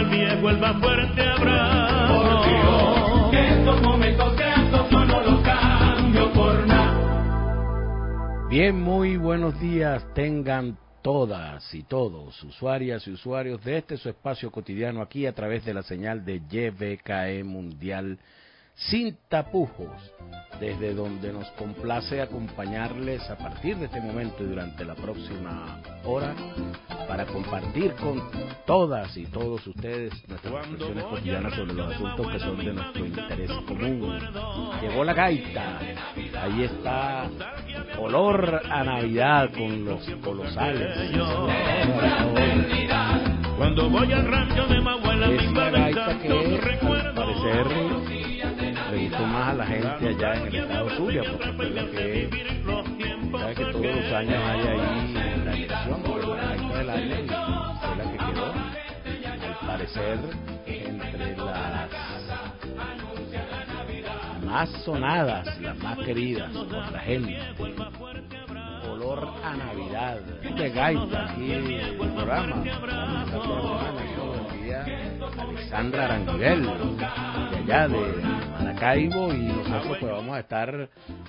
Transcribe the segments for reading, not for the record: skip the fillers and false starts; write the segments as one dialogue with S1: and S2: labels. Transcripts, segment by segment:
S1: el viejo, el más fuerte abrazo.
S2: Por Dios, que estos momentos gratos yo no los cambio por nada.
S3: Bien, muy buenos días tengan todas y todos, usuarias y usuarios de este su espacio cotidiano aquí a través de la señal de YBKE Mundial sin tapujos, desde donde nos complace acompañarles a partir de este momento y durante la próxima hora para compartir con todas y todos ustedes nuestras reflexiones cotidianas sobre los asuntos que son de nuestro interés común. Llegó la gaita, ahí está olor a Navidad con los colosales.
S1: Cuando voy al rancho de mi abuela,
S3: Es una gaita que al
S1: recuerdo.
S3: parecer le gustó más a la gente allá en el estado Zulia, porque recuerda que sabe que todos los años hay ahí la elección de la gaita del año y fue la que quedó, al parecer, entre las más sonadas, las más queridas por la gente. Olor a Navidad de gaita aquí en el programa. Alexandra Aranguibel, de allá de Maracaibo, y nosotros pues vamos a estar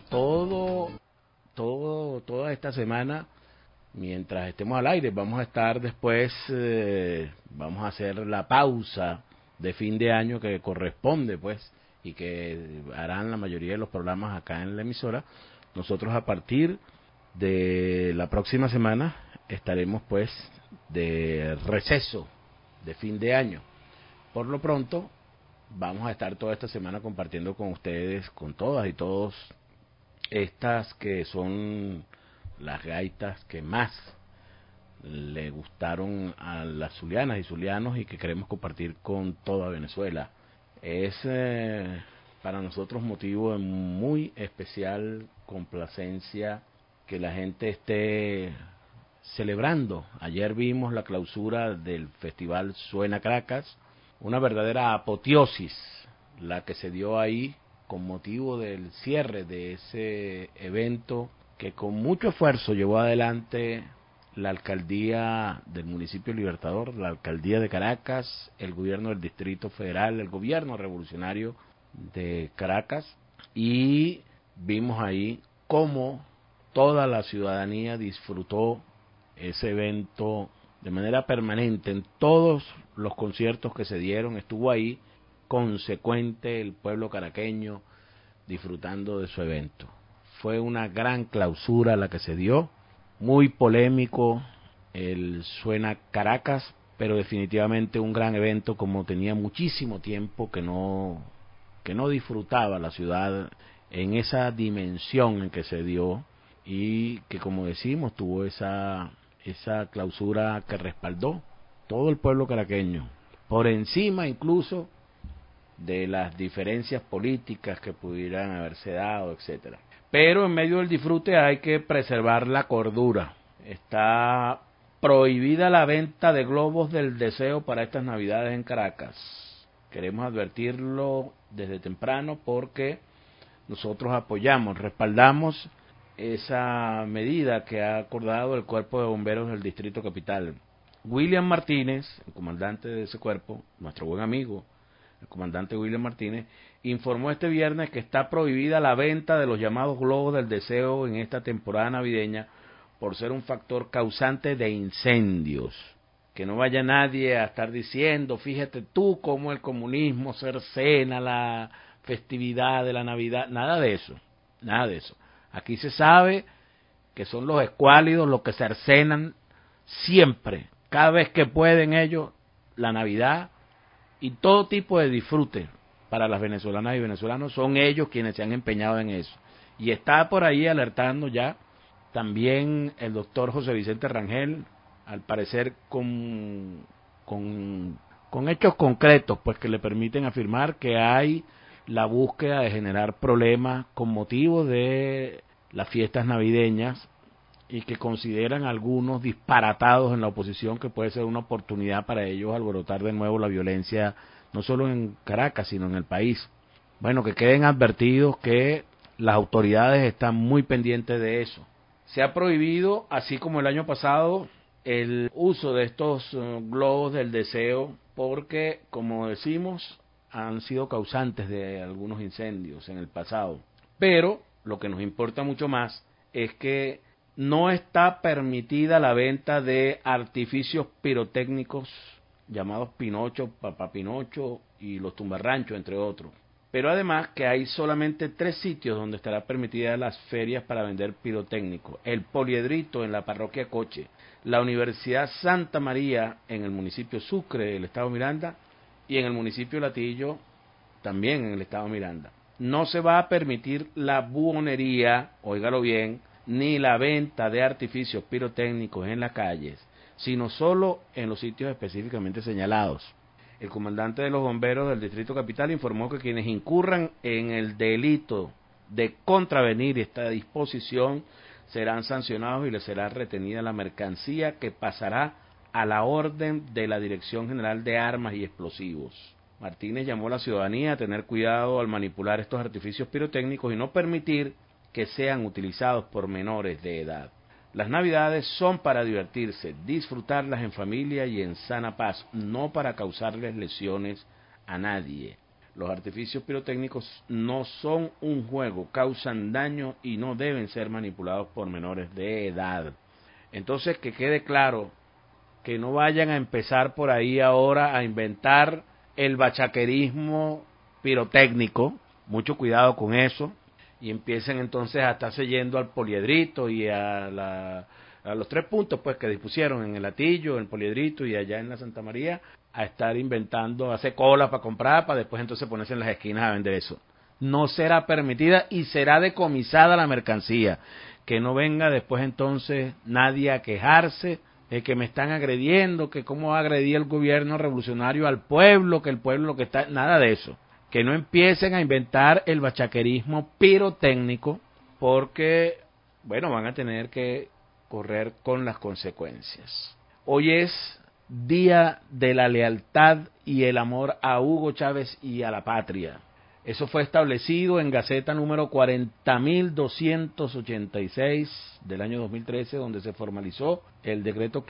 S3: toda esta semana mientras estemos al aire. Vamos a estar después, vamos a hacer la pausa de fin de año que corresponde pues y que harán la mayoría de los programas acá en la emisora. Nosotros a partir de la próxima semana estaremos pues de receso de fin de año. Por lo pronto vamos a estar toda esta semana compartiendo con ustedes, con todas y todos, estas que son las gaitas que más le gustaron a las zulianas y zulianos y que queremos compartir con toda Venezuela. Es para nosotros motivo de muy especial complacencia que la gente esté celebrando. Ayer vimos la clausura del festival Suena Caracas, una verdadera apoteosis la que se dio ahí con motivo del cierre de ese evento que con mucho esfuerzo llevó adelante la alcaldía del municipio Libertador, la alcaldía de Caracas, el gobierno del Distrito Federal, el gobierno revolucionario de Caracas, y vimos ahí cómo toda la ciudadanía disfrutó ese evento de manera permanente. En todos los conciertos que se dieron estuvo ahí consecuente el pueblo caraqueño disfrutando de su evento. Fue una gran clausura la que se dio, muy polémico el Suena Caracas, pero definitivamente un gran evento, como tenía muchísimo tiempo que no disfrutaba la ciudad en esa dimensión en que se dio, y que, como decimos, tuvo esa clausura que respaldó todo el pueblo caraqueño, por encima incluso de las diferencias políticas que pudieran haberse dado, etcétera. Pero en medio del disfrute hay que preservar la cordura. Está prohibida la venta de globos del deseo para estas Navidades en Caracas. Queremos advertirlo desde temprano porque nosotros apoyamos, respaldamos esa medida que ha acordado el Cuerpo de Bomberos del Distrito Capital. William Martínez, el comandante de ese cuerpo, nuestro buen amigo, el comandante William Martínez, informó este viernes que está prohibida la venta de los llamados globos del deseo en esta temporada navideña por ser un factor causante de incendios. Que no vaya nadie a estar diciendo, fíjate tú cómo el comunismo cercena la festividad de la Navidad. Nada de eso, nada de eso. Aquí se sabe que son los escuálidos los que cercenan siempre, cada vez que pueden ellos, la Navidad y todo tipo de disfrute para las venezolanas y venezolanos. Son ellos quienes se han empeñado en eso. Y está por ahí alertando ya también el doctor José Vicente Rangel, al parecer con hechos concretos, pues que le permiten afirmar que hay la búsqueda de generar problemas con motivo de las fiestas navideñas y que consideran algunos disparatados en la oposición que puede ser una oportunidad para ellos alborotar de nuevo la violencia, no solo en Caracas, sino en el país. Bueno, que queden advertidos que las autoridades están muy pendientes de eso. Se ha prohibido, así como el año pasado, el uso de estos globos del deseo porque, como decimos, han sido causantes de algunos incendios en el pasado. Pero lo que nos importa mucho más es que no está permitida la venta de artificios pirotécnicos llamados Pinocho, Papá Pinocho y los tumbarranchos, entre otros. Pero además que hay solamente 3 sitios donde estará permitida las ferias para vender pirotécnicos. El Poliedrito en la parroquia Coche, la Universidad Santa María en el municipio Sucre del estado Miranda y en el municipio Latillo también en el estado Miranda. No se va a permitir la buhonería, óigalo bien, ni la venta de artificios pirotécnicos en las calles, sino solo en los sitios específicamente señalados. El comandante de los bomberos del Distrito Capital informó que quienes incurran en el delito de contravenir esta disposición serán sancionados y les será retenida la mercancía que pasará a la orden de la Dirección General de Armas y Explosivos. Martínez llamó a la ciudadanía a tener cuidado al manipular estos artificios pirotécnicos y no permitir que sean utilizados por menores de edad. Las Navidades son para divertirse, disfrutarlas en familia y en sana paz, no para causarles lesiones a nadie. Los artificios pirotécnicos no son un juego, causan daño y no deben ser manipulados por menores de edad. Entonces, que quede claro, que no vayan a empezar por ahí ahora a inventar el bachaquerismo pirotécnico, mucho cuidado con eso, y empiecen entonces a estarse yendo al Poliedrito y a los 3 puntos pues que dispusieron en el Latillo, en el Poliedrito y allá en la Santa María, a estar inventando, hacer cola para comprar, para después entonces ponerse en las esquinas a vender eso. No será permitida y será decomisada la mercancía, que no venga después entonces nadie a quejarse de que me están agrediendo, que cómo agredía el gobierno revolucionario al pueblo, que el pueblo lo que está, nada de eso. Que no empiecen a inventar el bachaquerismo pirotécnico porque, bueno, van a tener que correr con las consecuencias. Hoy es Día de la Lealtad y el Amor a Hugo Chávez y a la Patria. Eso fue establecido en Gaceta número 40.286 del año 2013, donde se formalizó el decreto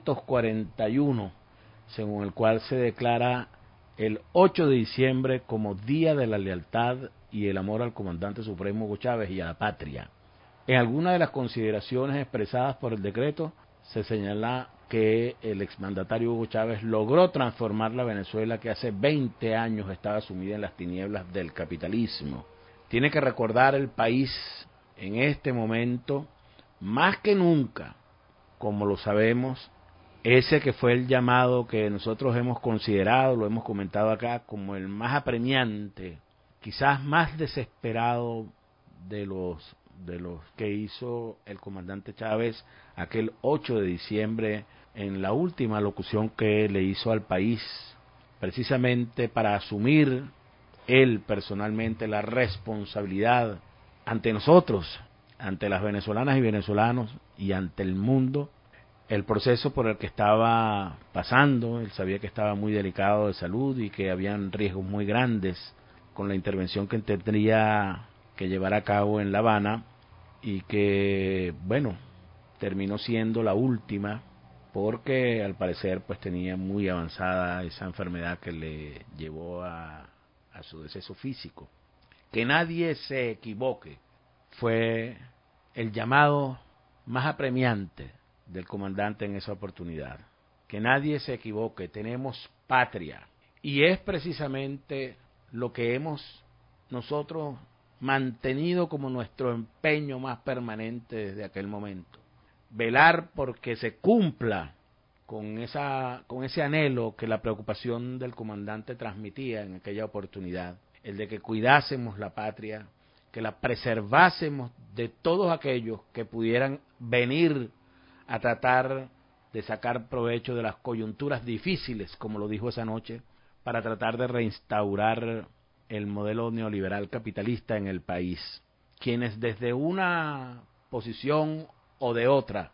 S3: 541, según el cual se declara el 8 de diciembre como Día de la Lealtad y el Amor al Comandante Supremo Hugo Chávez y a la Patria. En alguna de las consideraciones expresadas por el decreto se señala que el exmandatario Hugo Chávez logró transformar la Venezuela que hace 20 años estaba sumida en las tinieblas del capitalismo. Tiene que recordar el país en este momento, más que nunca, como lo sabemos, ese que fue el llamado que nosotros hemos considerado, lo hemos comentado acá, como el más apremiante, quizás más desesperado de los que hizo el comandante Chávez aquel 8 de diciembre en la última locución que le hizo al país, precisamente para asumir él personalmente la responsabilidad ante nosotros, ante las venezolanas y venezolanos y ante el mundo, el proceso por el que estaba pasando. Él sabía que estaba muy delicado de salud y que habían riesgos muy grandes con la intervención que tendría que llevar a cabo en La Habana y que, bueno, terminó siendo la última porque al parecer pues tenía muy avanzada esa enfermedad que le llevó a su deceso físico. Que nadie se equivoque fue el llamado más apremiante del comandante en esa oportunidad. Que nadie se equivoque, tenemos patria. Y es precisamente lo que hemos nosotros mantenido como nuestro empeño más permanente desde aquel momento. Velar porque se cumpla con ese anhelo que la preocupación del comandante transmitía en aquella oportunidad, el de que cuidásemos la patria, que la preservásemos de todos aquellos que pudieran venir a tratar de sacar provecho de las coyunturas difíciles, como lo dijo esa noche, para tratar de reinstaurar el modelo neoliberal capitalista en el país. Quienes desde una posición o de otra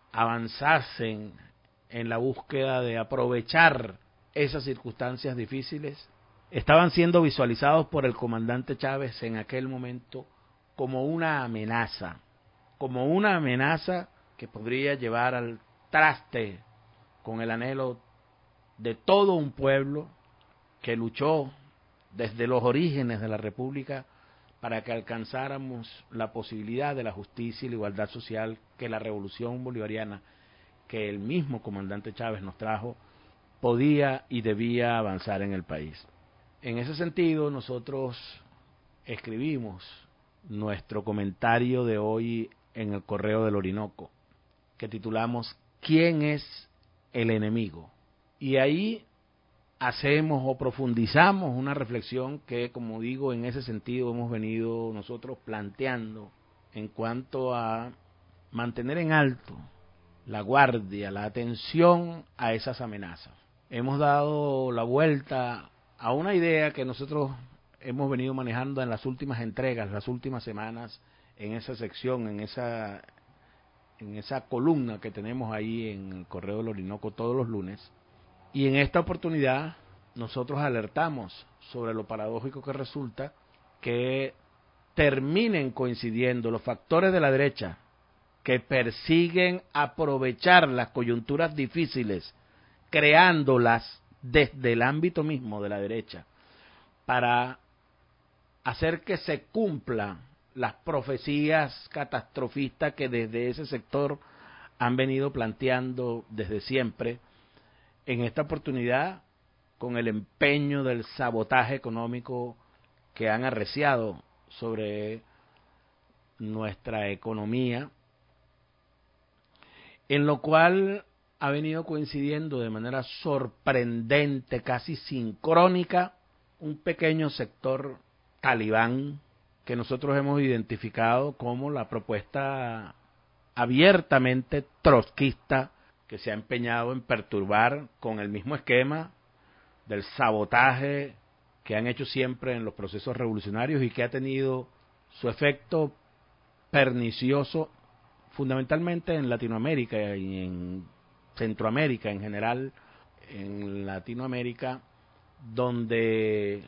S3: avanzasen en la búsqueda de aprovechar esas circunstancias difíciles, estaban siendo visualizados por el comandante Chávez en aquel momento como una amenaza que podría llevar al traste con el anhelo de todo un pueblo que luchó desde los orígenes de la República para que alcanzáramos la posibilidad de la justicia y la igualdad social que la revolución bolivariana, que el mismo comandante Chávez nos trajo, podía y debía avanzar en el país. En ese sentido, nosotros escribimos nuestro comentario de hoy en el Correo del Orinoco, que titulamos ¿Quién es el enemigo? Y ahí hacemos o profundizamos una reflexión que, como digo, en ese sentido hemos venido nosotros planteando en cuanto a mantener en alto la guardia, la atención a esas amenazas. Hemos dado la vuelta a una idea que nosotros hemos venido manejando en las últimas entregas, las últimas semanas, en esa sección, en esa columna que tenemos ahí en el Correo del Orinoco todos los lunes. Y en esta oportunidad nosotros alertamos sobre lo paradójico que resulta que terminen coincidiendo los factores de la derecha que persiguen aprovechar las coyunturas difíciles, creándolas desde el ámbito mismo de la derecha, para hacer que se cumplan las profecías catastrofistas que desde ese sector han venido planteando desde siempre. En esta oportunidad, con el empeño del sabotaje económico que han arreciado sobre nuestra economía, en lo cual ha venido coincidiendo de manera sorprendente, casi sincrónica, un pequeño sector talibán que nosotros hemos identificado como la propuesta abiertamente trotskista que se ha empeñado en perturbar con el mismo esquema del sabotaje que han hecho siempre en los procesos revolucionarios y que ha tenido su efecto pernicioso fundamentalmente en Latinoamérica y en Centroamérica en general. En Latinoamérica donde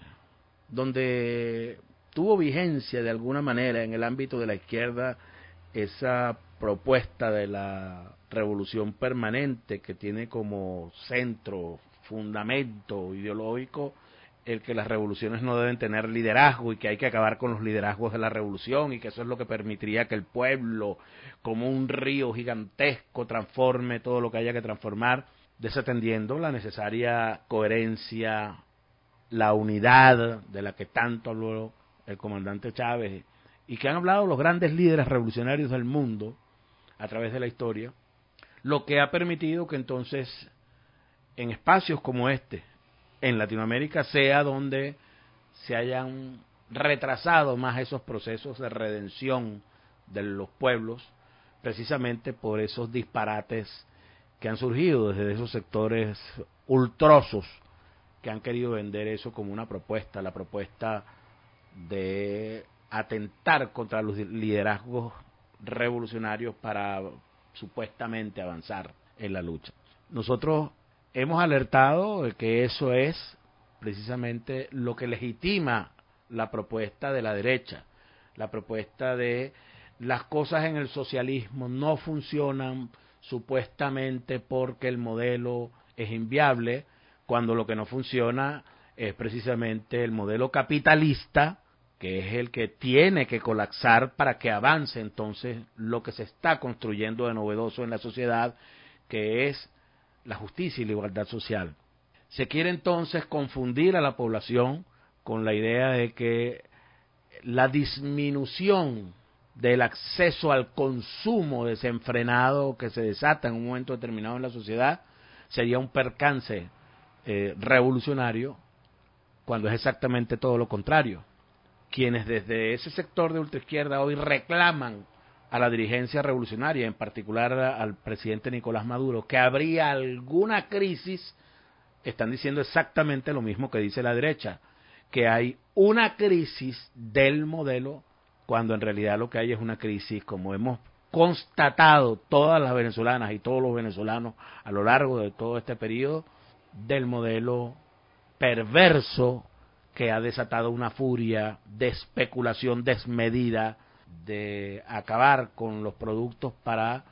S3: tuvo vigencia de alguna manera en el ámbito de la izquierda esa propuesta de la revolución permanente que tiene como centro, fundamento ideológico el que las revoluciones no deben tener liderazgo y que hay que acabar con los liderazgos de la revolución y que eso es lo que permitiría que el pueblo, como un río gigantesco, transforme todo lo que haya que transformar, desatendiendo la necesaria coherencia, la unidad de la que tanto habló el comandante Chávez y que han hablado los grandes líderes revolucionarios del mundo a través de la historia, lo que ha permitido que entonces en espacios como este, en Latinoamérica, sea donde se hayan retrasado más esos procesos de redención de los pueblos, precisamente por esos disparates que han surgido desde esos sectores ultrosos que han querido vender eso como una propuesta, la propuesta de atentar contra los liderazgos revolucionarios para supuestamente avanzar en la lucha. Nosotros hemos alertado de que eso es precisamente lo que legitima la propuesta de la derecha, la propuesta de las cosas en el socialismo no funcionan supuestamente porque el modelo es inviable, cuando lo que no funciona es precisamente el modelo capitalista, que es el que tiene que colapsar para que avance entonces lo que se está construyendo de novedoso en la sociedad, que es la justicia y la igualdad social. Se quiere entonces confundir a la población con la idea de que la disminución del acceso al consumo desenfrenado que se desata en un momento determinado en la sociedad sería un percance revolucionario, cuando es exactamente todo lo contrario. Quienes desde ese sector de ultraizquierda hoy reclaman a la dirigencia revolucionaria, en particular al presidente Nicolás Maduro, que habría alguna crisis, están diciendo exactamente lo mismo que dice la derecha, que hay una crisis del modelo, cuando en realidad lo que hay es una crisis, como hemos constatado todas las venezolanas y todos los venezolanos a lo largo de todo este periodo, del modelo perverso que ha desatado una furia de especulación desmedida, de acabar con los productos para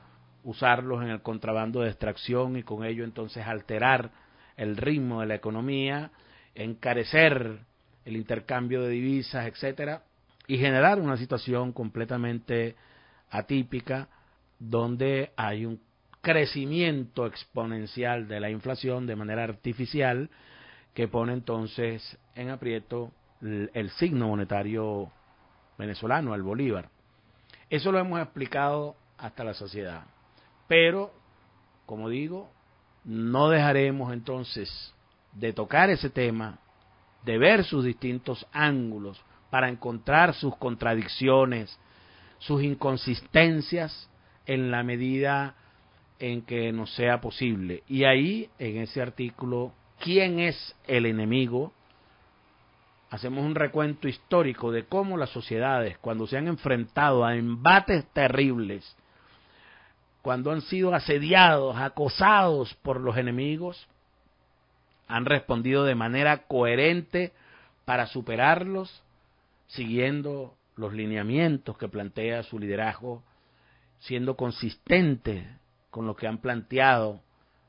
S3: usarlos en el contrabando de extracción y con ello entonces alterar el ritmo de la economía, encarecer el intercambio de divisas, etcétera, y generar una situación completamente atípica donde hay un crecimiento exponencial de la inflación de manera artificial que pone entonces en aprieto el signo monetario venezolano, el bolívar. Eso lo hemos explicado hasta la saciedad, pero, como digo, no dejaremos entonces de tocar ese tema, de ver sus distintos ángulos para encontrar sus contradicciones, sus inconsistencias en la medida en que nos sea posible. Y ahí, en ese artículo, ¿quién es el enemigo?, hacemos un recuento histórico de cómo las sociedades, cuando se han enfrentado a embates terribles, cuando han sido asediados, acosados por los enemigos, han respondido de manera coherente para superarlos, siguiendo los lineamientos que plantea su liderazgo, siendo consistentes con lo que han planteado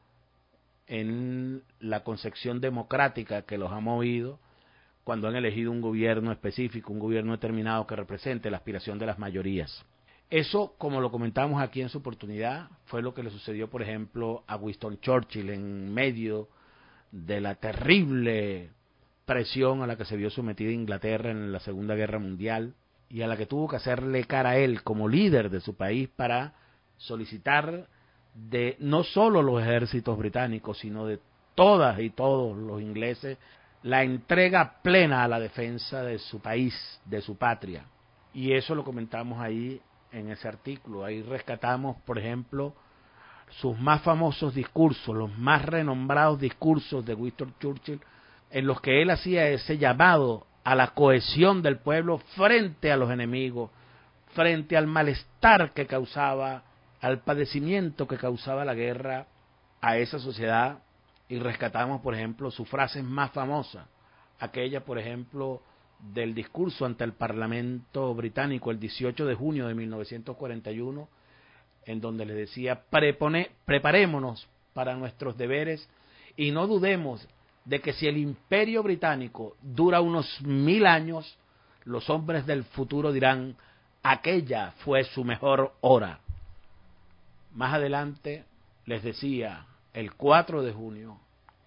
S3: en la concepción democrática que los ha movido, cuando han elegido un gobierno específico, un gobierno determinado que represente la aspiración de las mayorías. Eso, como lo comentamos aquí en su oportunidad, fue lo que le sucedió, por ejemplo, a Winston Churchill en medio de la terrible presión a la que se vio sometida Inglaterra en la Segunda Guerra Mundial y a la que tuvo que hacerle cara a él como líder de su país para solicitar de no solo los ejércitos británicos, sino de todas y todos los ingleses, la entrega plena a la defensa de su país, de su patria. Y eso lo comentamos ahí en ese artículo. Ahí rescatamos, por ejemplo, sus más famosos discursos, los más renombrados discursos de Winston Churchill, en los que él hacía ese llamado a la cohesión del pueblo frente a los enemigos, frente al malestar que causaba, al padecimiento que causaba la guerra a esa sociedad. Y rescatamos, por ejemplo, sus frases más famosas, aquella, por ejemplo, del discurso ante el Parlamento británico el 18 de junio de 1941, en donde le decía: preparémonos para nuestros deberes y no dudemos de que si el Imperio Británico dura unos 1000 años, los hombres del futuro dirán: aquella fue su mejor hora. Más adelante les decía, el 4 de junio,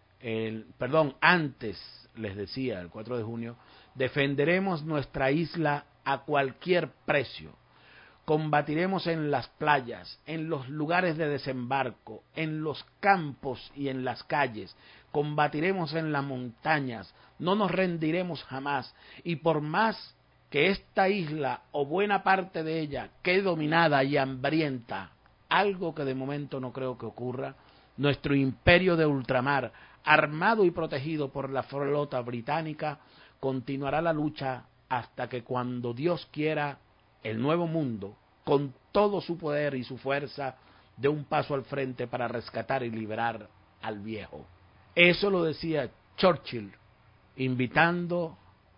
S3: antes les decía, el 4 de junio, defenderemos nuestra isla a cualquier precio. Combatiremos en las playas, en los lugares de desembarco, en los campos y en las calles. Combatiremos en las montañas, no nos rendiremos jamás. Y por más que esta isla o buena parte de ella quede dominada y hambrienta, algo que de momento no creo que ocurra, nuestro imperio de ultramar, armado y protegido por la flota británica, continuará la lucha hasta que, cuando Dios quiera, el nuevo mundo, con todo su poder y su fuerza, dé un paso al frente para rescatar y liberar al viejo. Eso lo decía Churchill, invitando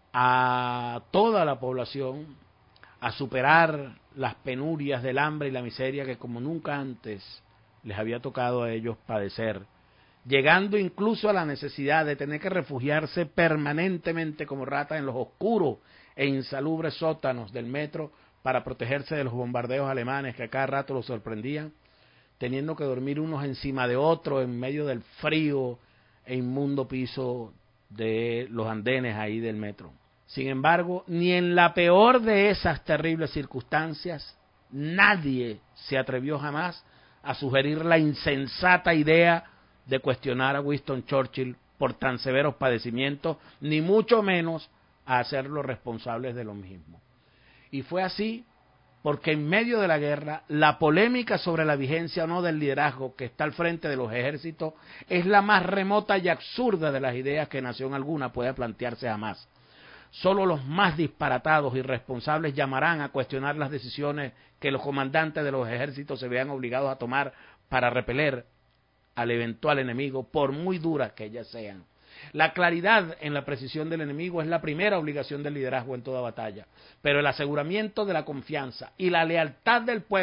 S3: a toda la población a superar las penurias del hambre y la miseria que como nunca antes les había tocado a ellos padecer, llegando incluso a la necesidad de tener que refugiarse permanentemente como ratas en los oscuros e insalubres sótanos del metro para protegerse de los bombardeos alemanes que a cada rato los sorprendían, teniendo que dormir unos encima de otros en medio del frío e inmundo piso de los andenes ahí del metro. Sin embargo, ni en la peor de esas terribles circunstancias, nadie se atrevió jamás a sugerir la insensata idea de cuestionar a Winston Churchill por tan severos padecimientos, ni mucho menos a hacerlo responsables de lo mismo. Y fue así porque en medio de la guerra, la polémica sobre la vigencia o no del liderazgo que está al frente de los ejércitos es la más remota y absurda de las ideas que nación alguna pueda plantearse jamás. Solo los más disparatados y irresponsables llamarán a cuestionar las decisiones que los comandantes de los ejércitos se vean obligados a tomar para repeler al eventual enemigo, por muy duras que ellas sean. La claridad en la precisión del enemigo es la primera obligación del liderazgo en toda batalla, pero el aseguramiento de la confianza y la lealtad del pueblo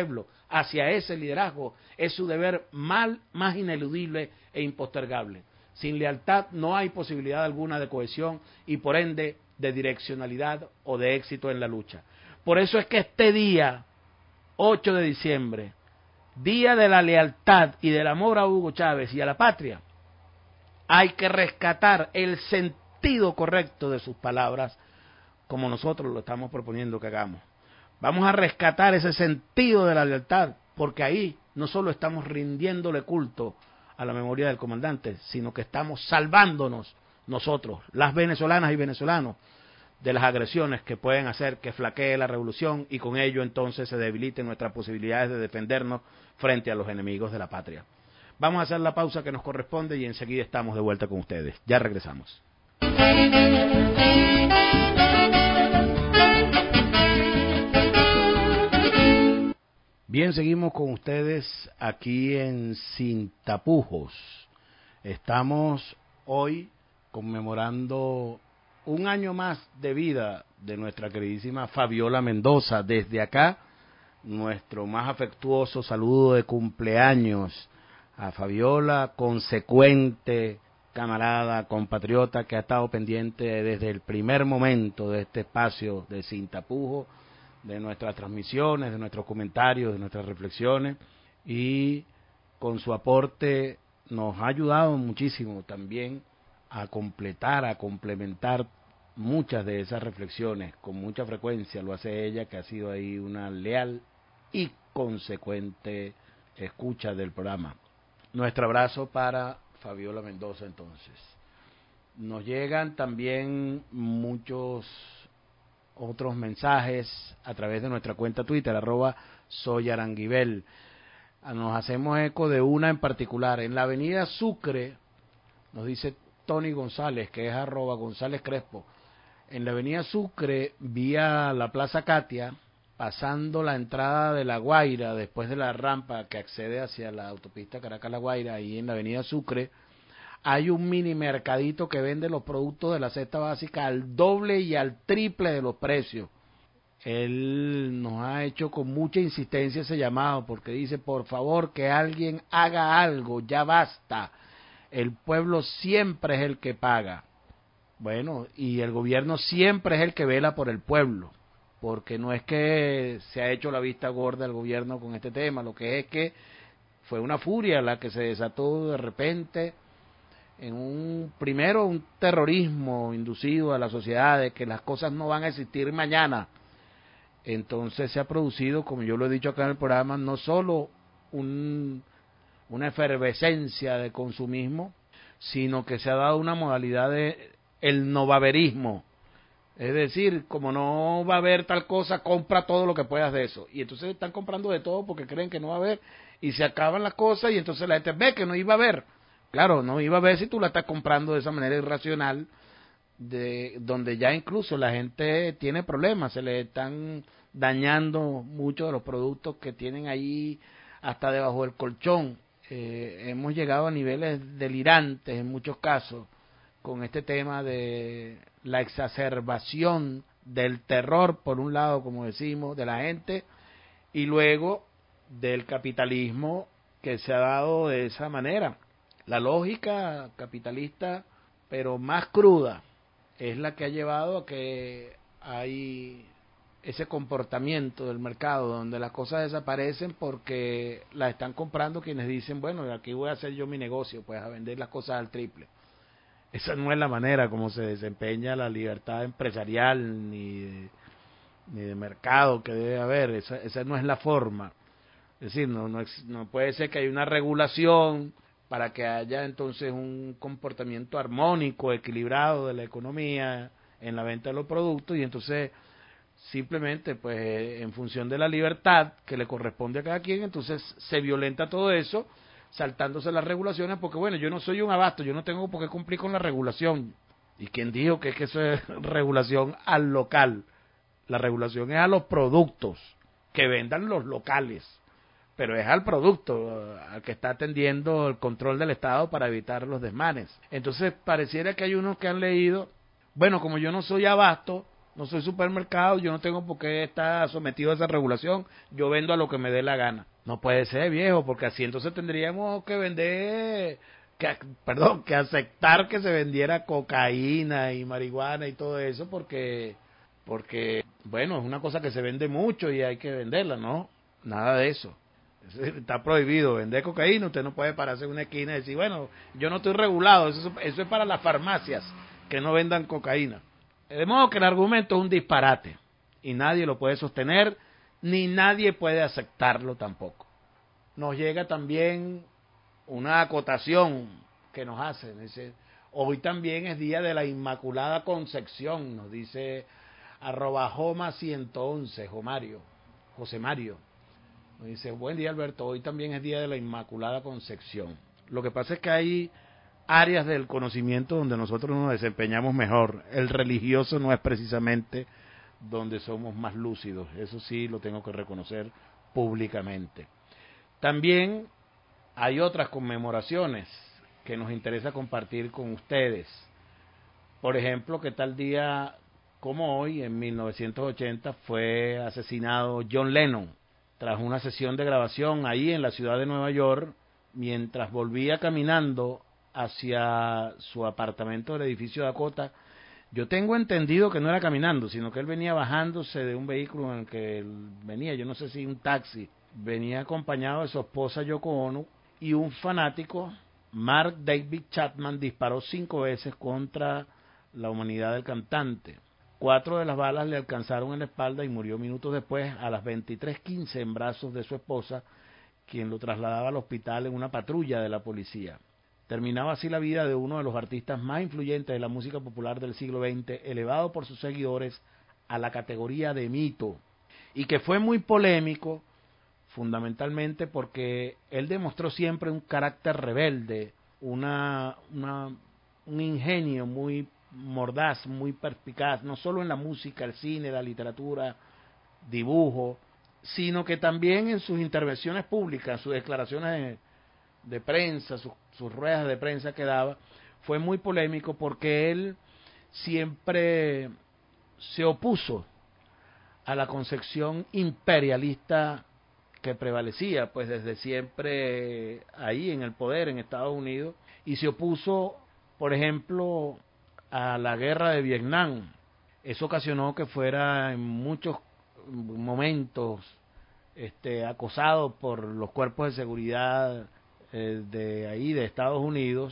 S3: hacia ese liderazgo es su deber más ineludible e impostergable. Sin lealtad no hay posibilidad alguna de cohesión y por ende de direccionalidad o de éxito en la lucha. Por eso es que este día, 8 de diciembre, día de la lealtad y del amor a Hugo Chávez y a la patria, hay que rescatar el sentido correcto de sus palabras, como nosotros lo estamos proponiendo que hagamos. Vamos a rescatar ese sentido de la lealtad, porque ahí no solo estamos rindiéndole culto a la memoria del comandante, sino que estamos salvándonos nosotros, las venezolanas y venezolanos, de las agresiones que pueden hacer que flaquee la revolución y con ello entonces se debiliten nuestras posibilidades de defendernos frente a los enemigos de la patria. Vamos a hacer la pausa que nos corresponde y enseguida estamos de vuelta con ustedes. Ya regresamos. Bien, seguimos con ustedes aquí en Sin Tapujos. Estamos hoy conmemorando un año más de vida de nuestra queridísima Fabiola Mendoza. Desde acá, nuestro más afectuoso saludo de cumpleaños a Fabiola, consecuente, camarada, compatriota, que ha estado pendiente desde el primer momento de este espacio de Sin Tapujos, de nuestras transmisiones, de nuestros comentarios, de nuestras reflexiones, y con su aporte nos ha ayudado muchísimo también a completar, a complementar muchas de esas reflexiones. Con mucha frecuencia lo hace ella, que ha sido ahí una leal y consecuente escucha del programa. Nuestro abrazo para Fabiola Mendoza entonces. Nos llegan también muchos otros mensajes a través de nuestra cuenta Twitter, @soyaranguibel. Nos hacemos eco de una en particular. En la avenida Sucre, nos dice Tony González, que es @González Crespo. En la avenida Sucre, vía la Plaza Katia, pasando la entrada de La Guaira, después de la rampa que accede hacia la autopista Caracas-La Guaira, ahí en la avenida Sucre, hay un mini mercadito que vende los productos de la cesta básica al doble y al triple de los precios. Él nos ha hecho con mucha insistencia ese llamado, porque dice, por favor, que alguien haga algo, ya basta. El pueblo siempre es el que paga. Bueno, y el gobierno siempre es el que vela por el pueblo, porque no es que se ha hecho la vista gorda el gobierno con este tema, lo que es que fue una furia la que se desató de repente en primero un terrorismo inducido a la sociedad de que las cosas no van a existir mañana. Entonces se ha producido, como yo lo he dicho acá en el programa, no solo una efervescencia de consumismo, sino que se ha dado una modalidad de el novaverismo. Es decir, como no va a haber tal cosa, compra todo lo que puedas de eso. Y entonces están comprando de todo porque creen que no va a haber y se acaban las cosas y entonces la gente ve que no iba a haber. Claro, no iba a ver si tú la estás comprando de esa manera irracional, donde ya incluso la gente tiene problemas, se le están dañando muchos de los productos que tienen ahí hasta debajo del colchón. Hemos llegado a niveles delirantes en muchos casos con este tema de la exacerbación del terror, por un lado, como decimos, de la gente, y luego del capitalismo que se ha dado de esa manera. La lógica capitalista, pero más cruda, es la que ha llevado a que hay ese comportamiento del mercado donde las cosas desaparecen porque las están comprando quienes dicen, bueno, aquí voy a hacer yo mi negocio, pues a vender las cosas al triple. Esa no es la manera como se desempeña la libertad empresarial ni de mercado que debe haber. Esa no es la forma. Es decir, no puede ser que haya una regulación para que haya entonces un comportamiento armónico, equilibrado de la economía en la venta de los productos, y entonces simplemente pues en función de la libertad que le corresponde a cada quien, entonces se violenta todo eso, saltándose las regulaciones, porque bueno, yo no soy un abasto, yo no tengo por qué cumplir con la regulación. ¿Y quién dijo que eso es regulación al local? La regulación es a los productos que vendan los locales, pero es al producto al que está atendiendo el control del Estado para evitar los desmanes. Entonces pareciera que hay unos que han leído, bueno, como yo no soy abasto, no soy supermercado, yo no tengo por qué estar sometido a esa regulación, yo vendo a lo que me dé la gana. No puede ser, viejo, porque así entonces tendríamos que que aceptar que se vendiera cocaína y marihuana y todo eso, porque, bueno, es una cosa que se vende mucho y hay que venderla, ¿no? Nada de eso. Está prohibido vender cocaína, usted no puede pararse en una esquina y decir, bueno, yo no estoy regulado, eso es para las farmacias, que no vendan cocaína. De modo que el argumento es un disparate, y nadie lo puede sostener, ni nadie puede aceptarlo tampoco. Nos llega también una acotación que nos hace, dice, hoy también es día de la Inmaculada Concepción, nos dice @Joma111, José Mario. Nos dice, buen día Alberto, hoy también es día de la Inmaculada Concepción. Lo que pasa es que hay áreas del conocimiento donde nosotros nos desempeñamos mejor. El religioso no es precisamente donde somos más lúcidos, eso sí lo tengo que reconocer públicamente. También hay otras conmemoraciones que nos interesa compartir con ustedes. Por ejemplo, que tal día como hoy, en 1980, fue asesinado John Lennon tras una sesión de grabación ahí en la ciudad de Nueva York, mientras volvía caminando hacia su apartamento del edificio Dakota. Yo tengo entendido que no era caminando, sino que él venía bajándose de un vehículo en el que él venía, yo no sé si un taxi, venía acompañado de su esposa Yoko Ono, y un fanático, Mark David Chapman, disparó 5 veces contra la humanidad del cantante. 4 de las balas le alcanzaron en la espalda y murió minutos después, a las 23:15, en brazos de su esposa, quien lo trasladaba al hospital en una patrulla de la policía. Terminaba así la vida de uno de los artistas más influyentes de la música popular del siglo XX, elevado por sus seguidores a la categoría de mito, y que fue muy polémico, fundamentalmente porque él demostró siempre un carácter rebelde, un ingenio muy mordaz, muy perspicaz, no solo en la música, el cine, la literatura, dibujo, sino que también en sus intervenciones públicas, sus declaraciones de prensa, sus ruedas de prensa que daba, fue muy polémico porque él siempre se opuso a la concepción imperialista que prevalecía pues desde siempre ahí en el poder en Estados Unidos, y se opuso, por ejemplo, a la guerra de Vietnam. Eso ocasionó que fuera en muchos momentos acosado por los cuerpos de seguridad de ahí de Estados Unidos,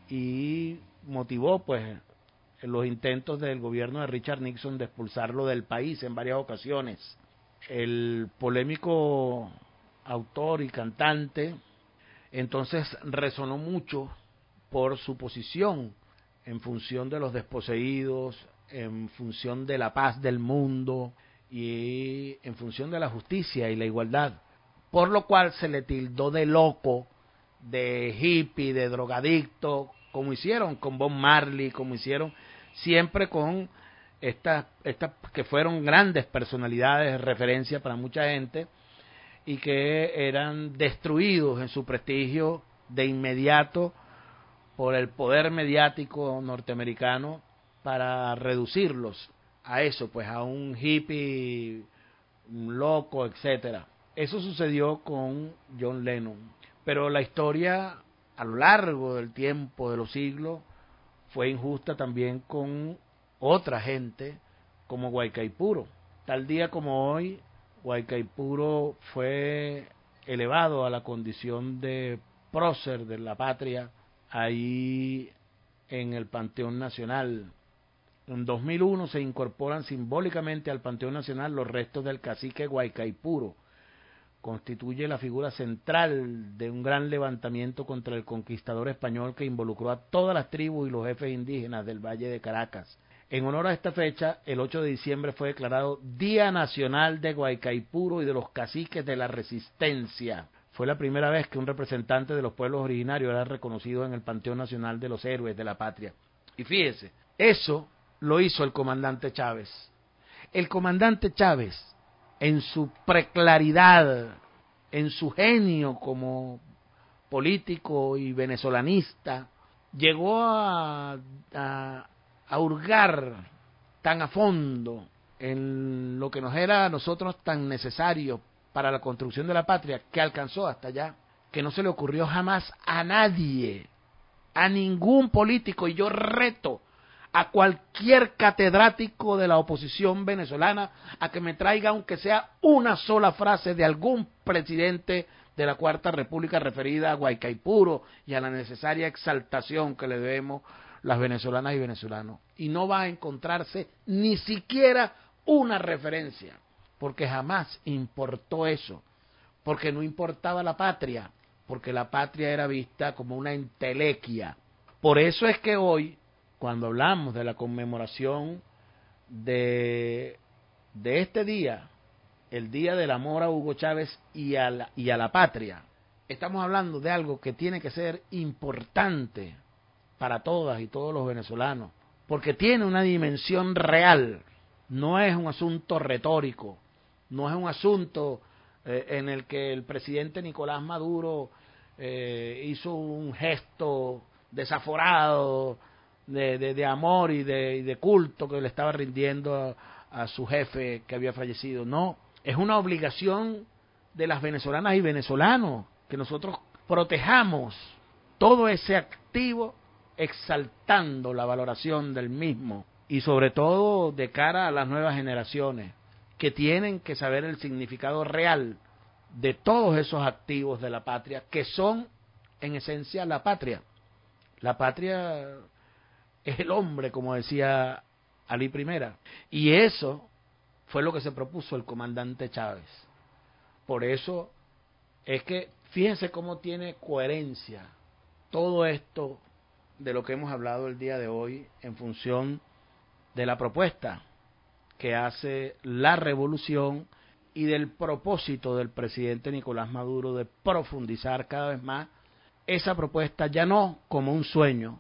S3: y motivó pues los intentos del gobierno de Richard Nixon de expulsarlo del país en varias ocasiones. El polémico autor y cantante entonces resonó mucho por su posición en función de los desposeídos, en función de la paz del mundo y en función de la justicia y la igualdad, por lo cual se le tildó de loco, de hippie, de drogadicto, como hicieron con Bob Marley, como hicieron siempre con estas que fueron grandes personalidades de referencia para mucha gente y que eran destruidos en su prestigio de inmediato por el poder mediático norteamericano para reducirlos a eso, pues a un hippie, un loco, etcétera. Eso sucedió con John Lennon, pero la historia a lo largo del tiempo, de los siglos, fue injusta también con otra gente como Guaycaipuro. Tal día como hoy, Guaycaipuro fue elevado a la condición de prócer de la patria ahí en el Panteón Nacional. En 2001 se incorporan simbólicamente al Panteón Nacional los restos del cacique Guaycaipuro. Constituye la figura central de un gran levantamiento contra el conquistador español que involucró a todas las tribus y los jefes indígenas del Valle de Caracas. En honor a esta fecha, el 8 de diciembre fue declarado Día Nacional de Guaycaipuro y de los Caciques de la Resistencia. Fue la primera vez que un representante de los pueblos originarios era reconocido en el Panteón Nacional de los Héroes de la Patria. Y fíjese, eso lo hizo el comandante Chávez. El comandante Chávez, en su preclaridad, en su genio como político y venezolanista, llegó a hurgar tan a fondo en lo que nos era a nosotros tan necesario para la construcción de la patria, que alcanzó hasta allá, que no se le ocurrió jamás a nadie, a ningún político, y yo reto a cualquier catedrático de la oposición venezolana a que me traiga aunque sea una sola frase de algún presidente de la Cuarta República referida a Guaycaipuro y a la necesaria exaltación que le debemos las venezolanas y venezolanos. Y no va a encontrarse ni siquiera una referencia, porque jamás importó eso, porque no importaba la patria, porque la patria era vista como una entelequia. Por eso es que hoy, cuando hablamos de la conmemoración de este día, el Día del Amor a Hugo Chávez y a la patria, estamos hablando de algo que tiene que ser importante para todas y todos los venezolanos, porque tiene una dimensión real, no es un asunto retórico, no es un asunto en el que el presidente Nicolás Maduro hizo un gesto desaforado de amor y de culto que le estaba rindiendo a su jefe que había fallecido. No, es una obligación de las venezolanas y venezolanos que nosotros protejamos todo ese activo exaltando la valoración del mismo y sobre todo de cara a las nuevas generaciones que tienen que saber el significado real de todos esos activos de la patria que son en esencia la patria. La patria es el hombre, como decía Alí I, y eso fue lo que se propuso el comandante Chávez. Por eso es que fíjense cómo tiene coherencia todo esto de lo que hemos hablado el día de hoy en función de la propuesta que hace la revolución y del propósito del presidente Nicolás Maduro de profundizar cada vez más esa propuesta, ya no como un sueño,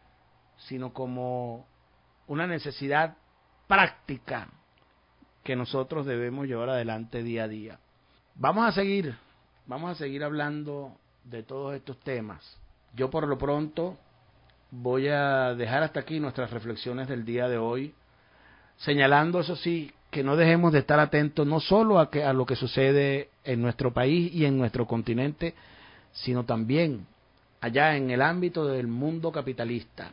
S3: sino como una necesidad práctica que nosotros debemos llevar adelante día a día. Vamos a seguir hablando de todos estos temas. Yo por lo pronto voy a dejar hasta aquí nuestras reflexiones del día de hoy, señalando, eso sí, que no dejemos de estar atentos no solo a lo que sucede en nuestro país y en nuestro continente, sino también allá en el ámbito del mundo capitalista.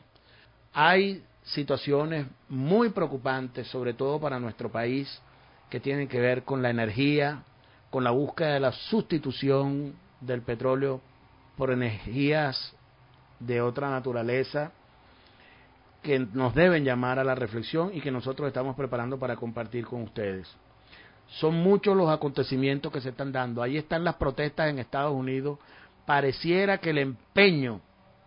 S3: Hay situaciones muy preocupantes, sobre todo para nuestro país, que tienen que ver con la energía, con la búsqueda de la sustitución del petróleo por energías de otra naturaleza, que nos deben llamar a la reflexión y que nosotros estamos preparando para compartir con ustedes. Son muchos los acontecimientos que se están dando. Ahí están las protestas en Estados Unidos. Pareciera que el empeño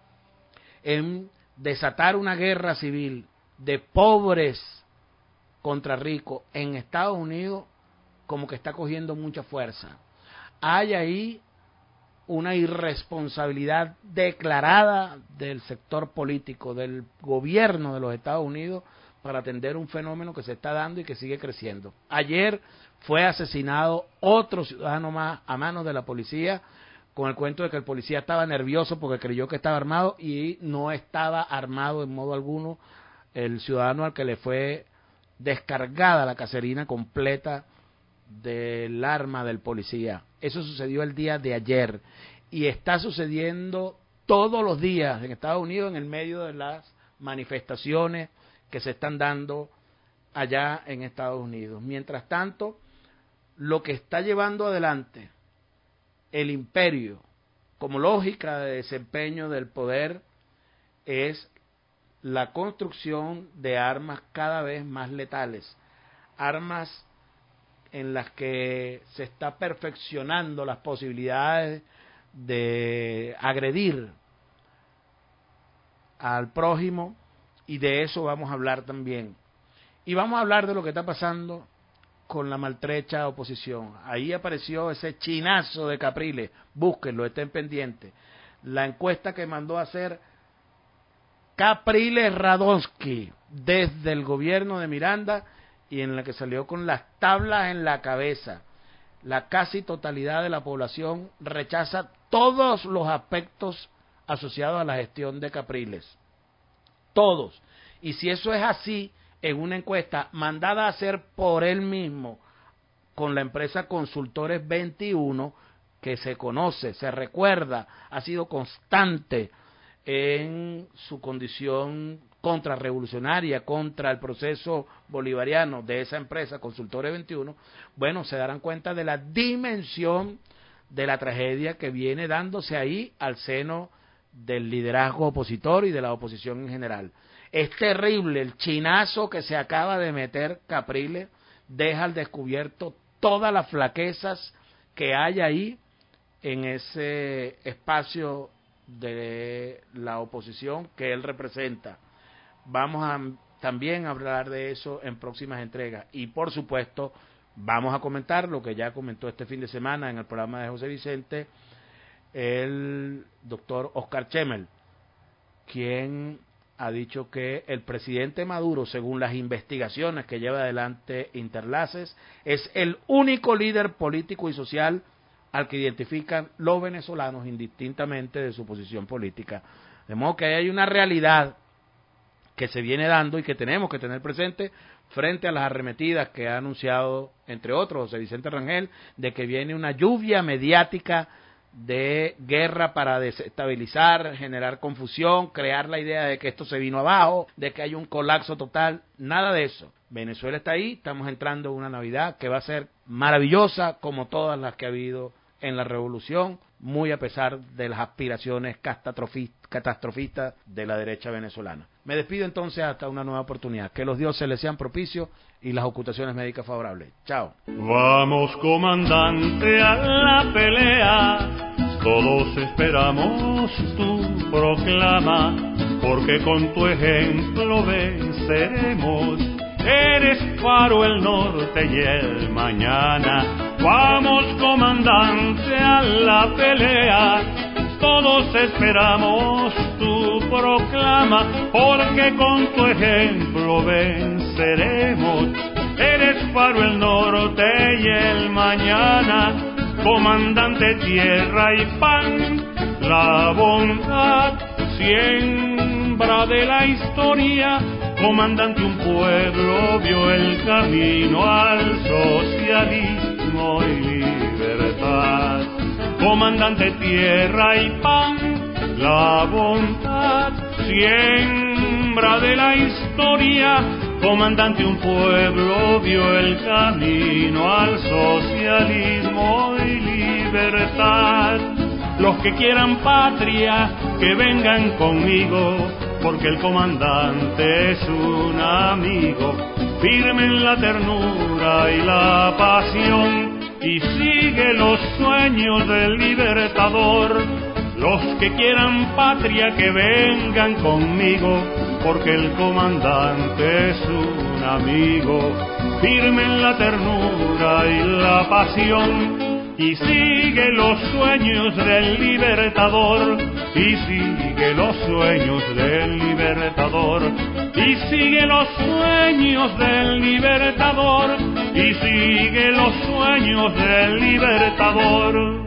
S3: en desatar una guerra civil de pobres contra ricos en Estados Unidos como que está cogiendo mucha fuerza. Hay ahí una irresponsabilidad declarada del sector político, del gobierno de los Estados Unidos, para atender un fenómeno que se está dando y que sigue creciendo. Ayer fue asesinado otro ciudadano más a manos de la policía, con el cuento de que el policía estaba nervioso porque creyó que estaba armado, y no estaba armado en modo alguno el ciudadano al que le fue descargada la caserina completa del arma del policía. Eso sucedió el día de ayer y está sucediendo todos los días en Estados Unidos en el medio de las manifestaciones que se están dando allá en Estados Unidos. Mientras tanto, lo que está llevando adelante el imperio como lógica de desempeño del poder es la construcción de armas cada vez más letales, armas en las que se está perfeccionando las posibilidades de agredir al prójimo, y de eso vamos a hablar también. Y vamos a hablar de lo que está pasando con la maltrecha oposición. Ahí apareció ese chinazo de Capriles, búsquenlo, estén pendientes. La encuesta que mandó a hacer Capriles Radonsky desde el gobierno de Miranda, y en la que salió con las tablas en la cabeza. La casi totalidad de la población rechaza todos los aspectos asociados a la gestión de Capriles. Todos. Y si eso es así, en una encuesta mandada a hacer por él mismo con la empresa Consultores 21, que se conoce, se recuerda, ha sido constante en su condición contrarrevolucionaria, contra el proceso bolivariano de esa empresa Consultores 21, bueno, se darán cuenta de la dimensión de la tragedia que viene dándose ahí al seno del liderazgo opositor y de la oposición en general. Es terrible el chinazo que se acaba de meter Capriles, deja al descubierto todas las flaquezas que hay ahí en ese espacio de la oposición que él representa. Vamos a también hablar de eso en próximas entregas y por supuesto vamos a comentar lo que ya comentó este fin de semana en el programa de José Vicente el doctor Oscar Chemmel, quien ha dicho que el presidente Maduro, según las investigaciones que lleva adelante Interlaces, es el único líder político y social al que identifican los venezolanos indistintamente de su posición política. De modo que hay una realidad que se viene dando y que tenemos que tener presente frente a las arremetidas que ha anunciado, entre otros, José Vicente Rangel, de que viene una lluvia mediática de guerra para desestabilizar, generar confusión, crear la idea de que esto se vino abajo, de que hay un colapso total. Nada de eso. Venezuela está ahí, estamos entrando en una Navidad que va a ser maravillosa como todas las que ha habido en la revolución, muy a pesar de las aspiraciones catastrofistas de la derecha venezolana. Me despido entonces hasta una nueva oportunidad. Que los dioses les sean propicios y las ocultaciones médicas favorables. Chao.
S1: Vamos, comandante, a la pelea. Todos esperamos tu proclama, porque con tu ejemplo venceremos. Eres faro el norte y el mañana. Vamos, comandante, a la pelea. Todos esperamos tu proclama, porque con tu ejemplo venceremos. Eres faro el norte y el mañana, comandante tierra y pan, la bondad, siembra de la historia, comandante un pueblo vio el camino al socialismo y libertad. Comandante tierra y pan, la bondad, siembra de la historia, comandante un pueblo vio el camino al socialismo y libertad. Los que quieran patria, que vengan conmigo, porque el comandante es un amigo, firme en la ternura y la pasión, y sigue los sueños del libertador. Los que quieran patria, que vengan conmigo, porque el comandante es un amigo, firme en la ternura y la pasión, y sigue los sueños del libertador, y sigue los sueños del libertador, y sigue los sueños del libertador, y sigue los sueños del libertador.